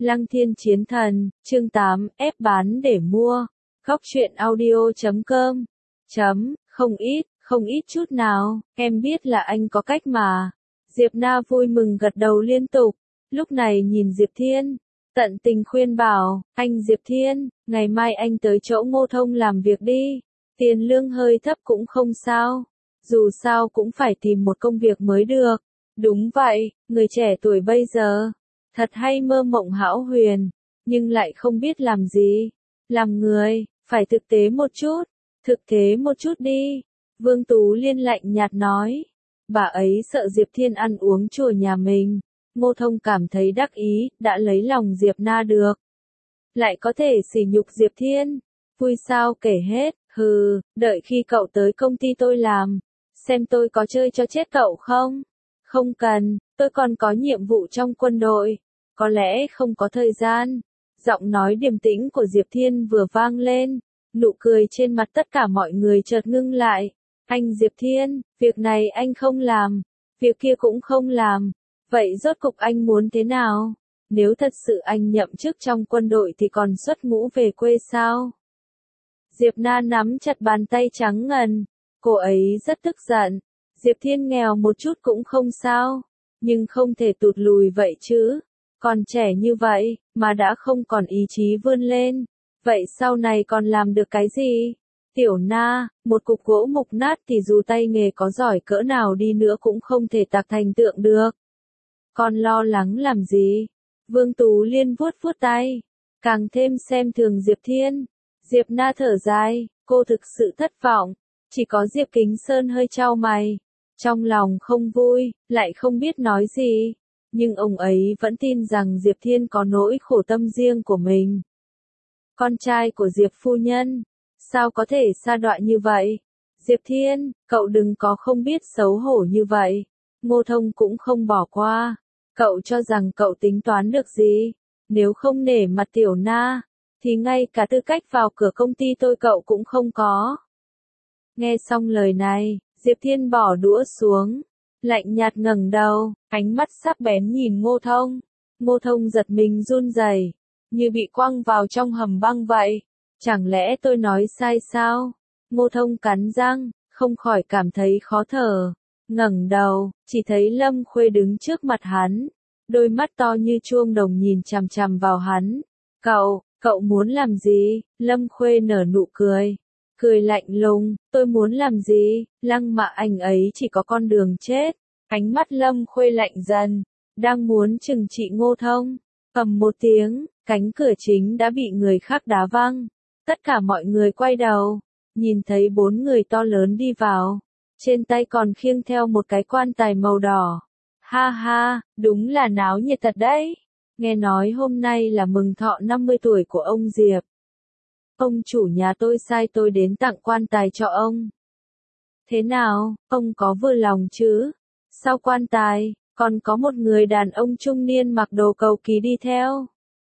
Lăng Thiên Chiến Thần, chương 8, ép bán để mua. Góc truyện audio.com. Không ít chút nào, em biết là anh có cách mà. Diệp Na vui mừng gật đầu liên tục, lúc này nhìn Diệp Thiên, tận tình khuyên bảo, anh Diệp Thiên, ngày mai anh tới chỗ Ngô Thông làm việc đi, tiền lương hơi thấp cũng không sao, dù sao cũng phải tìm một công việc mới được. Đúng vậy, người trẻ tuổi bây giờ, thật hay mơ mộng hão huyền, nhưng lại không biết làm gì. Làm người, phải thực tế một chút đi. Vương Tú Liên lạnh nhạt nói. Bà ấy sợ Diệp Thiên ăn uống chùa nhà mình. Ngô Thông cảm thấy đắc ý, đã lấy lòng Diệp Na được. Lại có thể sỉ nhục Diệp Thiên. Vui sao kể hết, đợi khi cậu tới công ty tôi làm. Xem tôi có chơi cho chết cậu không? Không cần, tôi còn có nhiệm vụ trong quân đội. Có lẽ không có thời gian. Giọng nói điềm tĩnh của Diệp Thiên vừa vang lên. Nụ cười trên mặt tất cả mọi người chợt ngưng lại. Anh Diệp Thiên, việc này anh không làm. Việc kia cũng không làm. Vậy rốt cục anh muốn thế nào? Nếu thật sự anh nhậm chức trong quân đội thì còn xuất ngũ về quê sao? Diệp Na nắm chặt bàn tay trắng ngần. Cô ấy rất tức giận. Diệp Thiên nghèo một chút cũng không sao. Nhưng không thể tụt lùi vậy chứ. Còn trẻ như vậy, mà đã không còn ý chí vươn lên. Vậy sau này còn làm được cái gì? Tiểu Na, một cục gỗ mục nát thì dù tay nghề có giỏi cỡ nào đi nữa cũng không thể tạc thành tượng được. Con lo lắng làm gì? Vương Tú Liên vuốt tay, càng thêm xem thường Diệp Thiên. Diệp Na thở dài, cô thực sự thất vọng. Chỉ có Diệp Kính Sơn hơi chau mày. Trong lòng không vui, lại không biết nói gì. Nhưng ông ấy vẫn tin rằng Diệp Thiên có nỗi khổ tâm riêng của mình. Con trai của Diệp phu nhân, sao có thể sa đọa như vậy? Diệp Thiên, cậu đừng có không biết xấu hổ như vậy. Ngô Thông cũng không bỏ qua. Cậu cho rằng cậu tính toán được gì? Nếu không nể mặt Tiểu Na, thì ngay cả tư cách vào cửa công ty tôi cậu cũng không có. Nghe xong lời này, Diệp Thiên bỏ đũa xuống, lạnh nhạt ngẩng đầu, ánh mắt sắc bén nhìn Ngô Thông. Ngô Thông giật mình run rẩy, như bị quăng vào trong hầm băng vậy. Chẳng lẽ tôi nói sai sao? Ngô Thông cắn răng, không khỏi cảm thấy khó thở. Ngẩng đầu, chỉ thấy Lâm Khuê đứng trước mặt hắn. Đôi mắt to như chuông đồng nhìn chằm chằm vào hắn. Cậu muốn làm gì? Lâm Khuê nở nụ cười. Cười lạnh lùng, tôi muốn làm gì? Lăng Mạ anh ấy chỉ có con đường chết. Ánh mắt Lâm Khuê lạnh dần, đang muốn trừng trị Ngô Thông. Ầm một tiếng, cánh cửa chính đã bị người khác đá văng. Tất cả mọi người quay đầu, nhìn thấy 4 người to lớn đi vào. Trên tay còn khiêng theo một cái quan tài màu đỏ. Ha ha, đúng là náo nhiệt thật đấy. Nghe nói hôm nay là mừng thọ 50 tuổi của ông Diệp. Ông chủ nhà tôi sai tôi đến tặng quan tài cho ông. Thế nào, ông có vừa lòng chứ? Sau quan tài, còn có một người đàn ông trung niên mặc đồ cầu kỳ đi theo.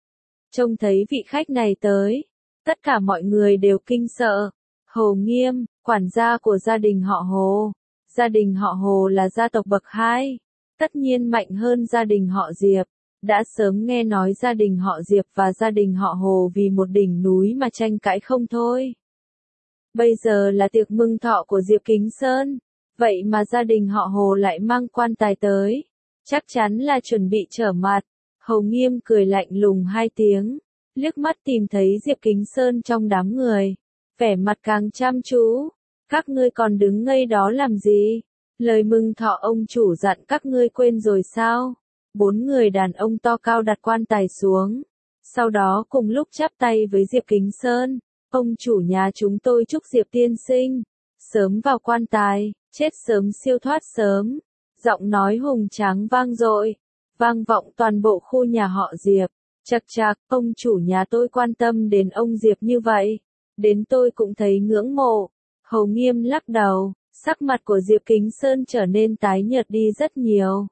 Trông thấy vị khách này tới, tất cả mọi người đều kinh sợ. Hồ Nghiêm, quản gia của gia đình họ Hồ. Gia đình họ Hồ là gia tộc bậc 2, tất nhiên mạnh hơn gia đình họ Diệp. Đã sớm nghe nói gia đình họ Diệp và gia đình họ Hồ vì một đỉnh núi mà tranh cãi không thôi. Bây giờ là tiệc mừng thọ của Diệp Kính Sơn, vậy mà gia đình họ Hồ lại mang quan tài tới. Chắc chắn là chuẩn bị trở mặt. Hồ Nghiêm cười lạnh lùng 2 tiếng, liếc mắt tìm thấy Diệp Kính Sơn trong đám người. Vẻ mặt càng chăm chú. Các ngươi còn đứng ngây đó làm gì? Lời mừng thọ ông chủ dặn các ngươi quên rồi sao? 4 người đàn ông to cao đặt quan tài xuống. Sau đó cùng lúc chắp tay với Diệp Kính Sơn. Ông chủ nhà chúng tôi chúc Diệp tiên sinh sớm vào quan tài, chết sớm siêu thoát sớm. Giọng nói hùng tráng vang dội, vang vọng toàn bộ khu nhà họ Diệp. Chậc chậc, ông chủ nhà tôi quan tâm đến ông Diệp như vậy. Đến tôi cũng thấy ngưỡng mộ. Hồ Nghiêm lắc đầu, sắc mặt của Diệp Kính Sơn trở nên tái nhợt đi rất nhiều.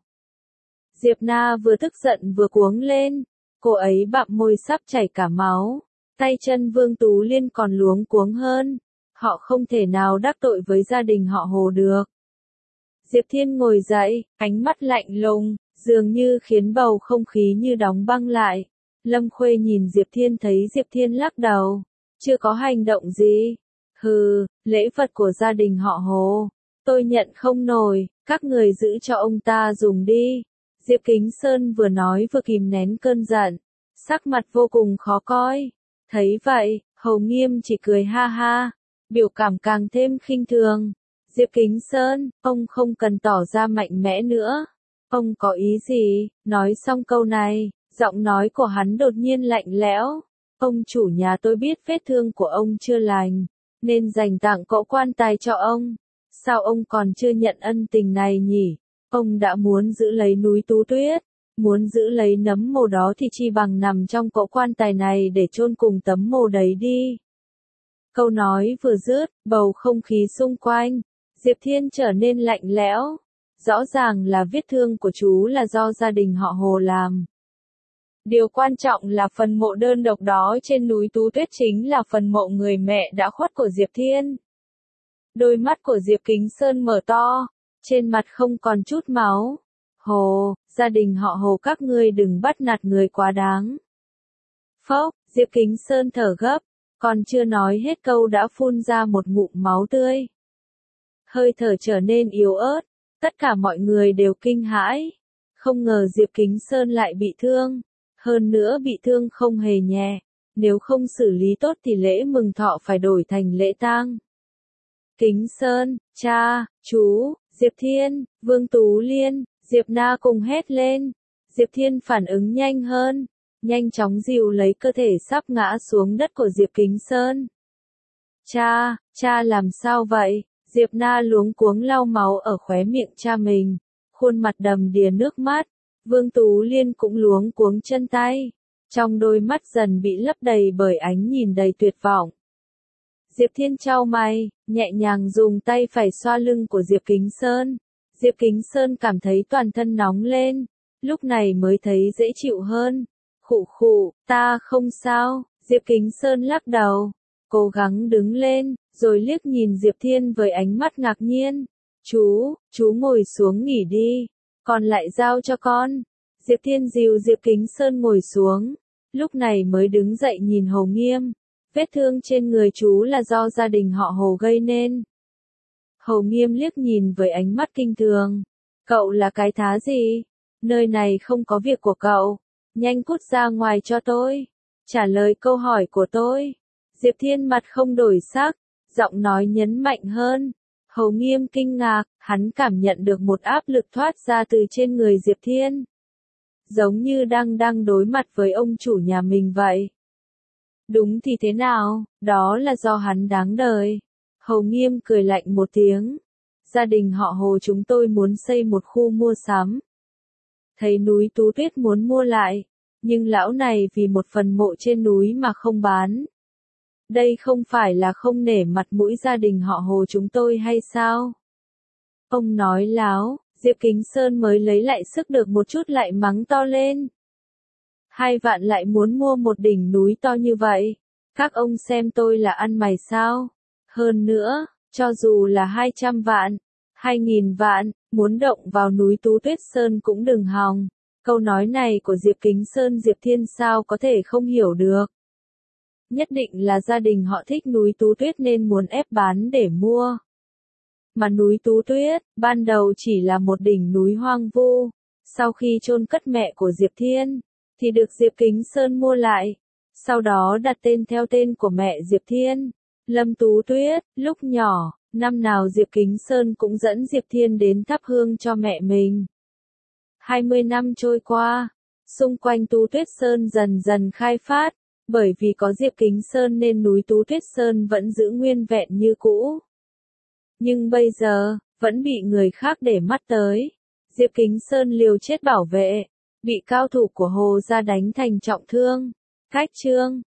Diệp Na vừa tức giận vừa cuống lên, cô ấy bặm môi sắp chảy cả máu. Tay chân Vương Tú Liên còn luống cuống hơn. Họ không thể nào đắc tội với gia đình họ Hồ được. Diệp Thiên ngồi dậy, ánh mắt lạnh lùng, dường như khiến bầu không khí như đóng băng lại. Lâm Khuê nhìn Diệp Thiên thấy Diệp Thiên lắc đầu, chưa có hành động gì. Hừ, lễ vật của gia đình họ Hồ, tôi nhận không nổi, các người giữ cho ông ta dùng đi. Diệp Kính Sơn vừa nói vừa kìm nén cơn giận, sắc mặt vô cùng khó coi. Thấy vậy, Hầu Nghiêm chỉ cười ha ha, biểu cảm càng thêm khinh thường. Diệp Kính Sơn, ông không cần tỏ ra mạnh mẽ nữa. Ông có ý gì? Nói xong câu này, giọng nói của hắn đột nhiên lạnh lẽo. Ông chủ nhà tôi biết vết thương của ông chưa lành, nên dành tặng cỗ quan tài cho ông. Sao ông còn chưa nhận ân tình này nhỉ? Ông đã muốn giữ lấy núi Tú Tuyết, muốn giữ lấy nấm mồ đó thì chi bằng nằm trong cỗ quan tài này để chôn cùng tấm mồ đấy đi. Câu nói vừa dứt, bầu không khí xung quanh Diệp Thiên trở nên lạnh lẽo. Rõ ràng là vết thương của chú là do gia đình họ Hồ làm. Điều quan trọng là phần mộ đơn độc đó trên núi Tú Tuyết chính là phần mộ người mẹ đã khuất của Diệp Thiên. Đôi mắt của Diệp Kính Sơn mở to, trên mặt không còn chút máu. Hồ, gia đình họ Hồ các ngươi đừng bắt nạt người quá đáng. Phốc, Diệp Kính Sơn thở gấp, còn chưa nói hết câu đã phun ra một ngụm máu tươi. Hơi thở trở nên yếu ớt, tất cả mọi người đều kinh hãi. Không ngờ Diệp Kính Sơn lại bị thương, hơn nữa bị thương không hề nhẹ, nếu không xử lý tốt thì lễ mừng thọ phải đổi thành lễ tang. Kính Sơn, cha, chú, Diệp Thiên, Vương Tú Liên, Diệp Na cùng hét lên. Diệp Thiên phản ứng nhanh hơn, nhanh chóng dìu lấy cơ thể sắp ngã xuống đất của Diệp Kính Sơn. Cha làm sao vậy? Diệp Na luống cuống lau máu ở khóe miệng cha mình, khuôn mặt đầm đìa nước mắt. Vương Tú Liên cũng luống cuống chân tay, trong đôi mắt dần bị lấp đầy bởi ánh nhìn đầy tuyệt vọng. Diệp Thiên chau mày, nhẹ nhàng dùng tay phải xoa lưng của Diệp Kính Sơn. Diệp Kính Sơn cảm thấy toàn thân nóng lên, lúc này mới thấy dễ chịu hơn. Khụ khụ, ta không sao. Diệp Kính Sơn lắc đầu, cố gắng đứng lên, rồi liếc nhìn Diệp Thiên với ánh mắt ngạc nhiên. Chú ngồi xuống nghỉ đi, còn lại giao cho con. Diệp Thiên dìu Diệp Kính Sơn ngồi xuống, lúc này mới đứng dậy nhìn Hồ Nghiêm. Vết thương trên người chú là do gia đình họ Hồ gây nên. Hồ Nghiêm liếc nhìn với ánh mắt kinh thường. Cậu là cái thá gì? Nơi này không có việc của cậu. Nhanh cút ra ngoài cho tôi. Trả lời câu hỏi của tôi. Diệp Thiên mặt không đổi sắc, giọng nói nhấn mạnh hơn. Hồ Nghiêm kinh ngạc, hắn cảm nhận được một áp lực thoát ra từ trên người Diệp Thiên. Giống như đang đối mặt với ông chủ nhà mình vậy. Đúng thì thế nào, đó là do hắn đáng đời. Hồ Nghiêm cười lạnh một tiếng. Gia đình họ Hồ chúng tôi muốn xây một khu mua sắm. Thấy núi Tú Tuyết muốn mua lại, nhưng lão này vì một phần mộ trên núi mà không bán. Đây không phải là không nể mặt mũi gia đình họ Hồ chúng tôi hay sao? Ông nói láo, Diệp Kính Sơn mới lấy lại sức được một chút lại mắng to lên. 2 vạn lại muốn mua một đỉnh núi to như vậy. Các ông xem tôi là ăn mày sao? Hơn nữa, cho dù là 200 vạn, 2.000 vạn, muốn động vào núi Tú Tuyết Sơn cũng đừng hòng. Câu nói này của Diệp Kính Sơn Diệp Thiên sao có thể không hiểu được. Nhất định là gia đình họ thích núi Tú Tuyết nên muốn ép bán để mua. Mà núi Tú Tuyết, ban đầu chỉ là một đỉnh núi hoang vu. Sau khi chôn cất mẹ của Diệp Thiên, thì được Diệp Kính Sơn mua lại. Sau đó đặt tên theo tên của mẹ Diệp Thiên, Lâm Tú Tuyết. Lúc nhỏ, năm nào Diệp Kính Sơn cũng dẫn Diệp Thiên đến thắp hương cho mẹ mình. 20 năm trôi qua, xung quanh Tú Tuyết Sơn dần dần khai phát. Bởi vì có Diệp Kính Sơn nên núi Tú Tuyết Sơn vẫn giữ nguyên vẹn như cũ. Nhưng bây giờ, vẫn bị người khác để mắt tới. Diệp Kính Sơn liều chết bảo vệ, bị cao thủ của Hồ gia đánh thành trọng thương. Cách chương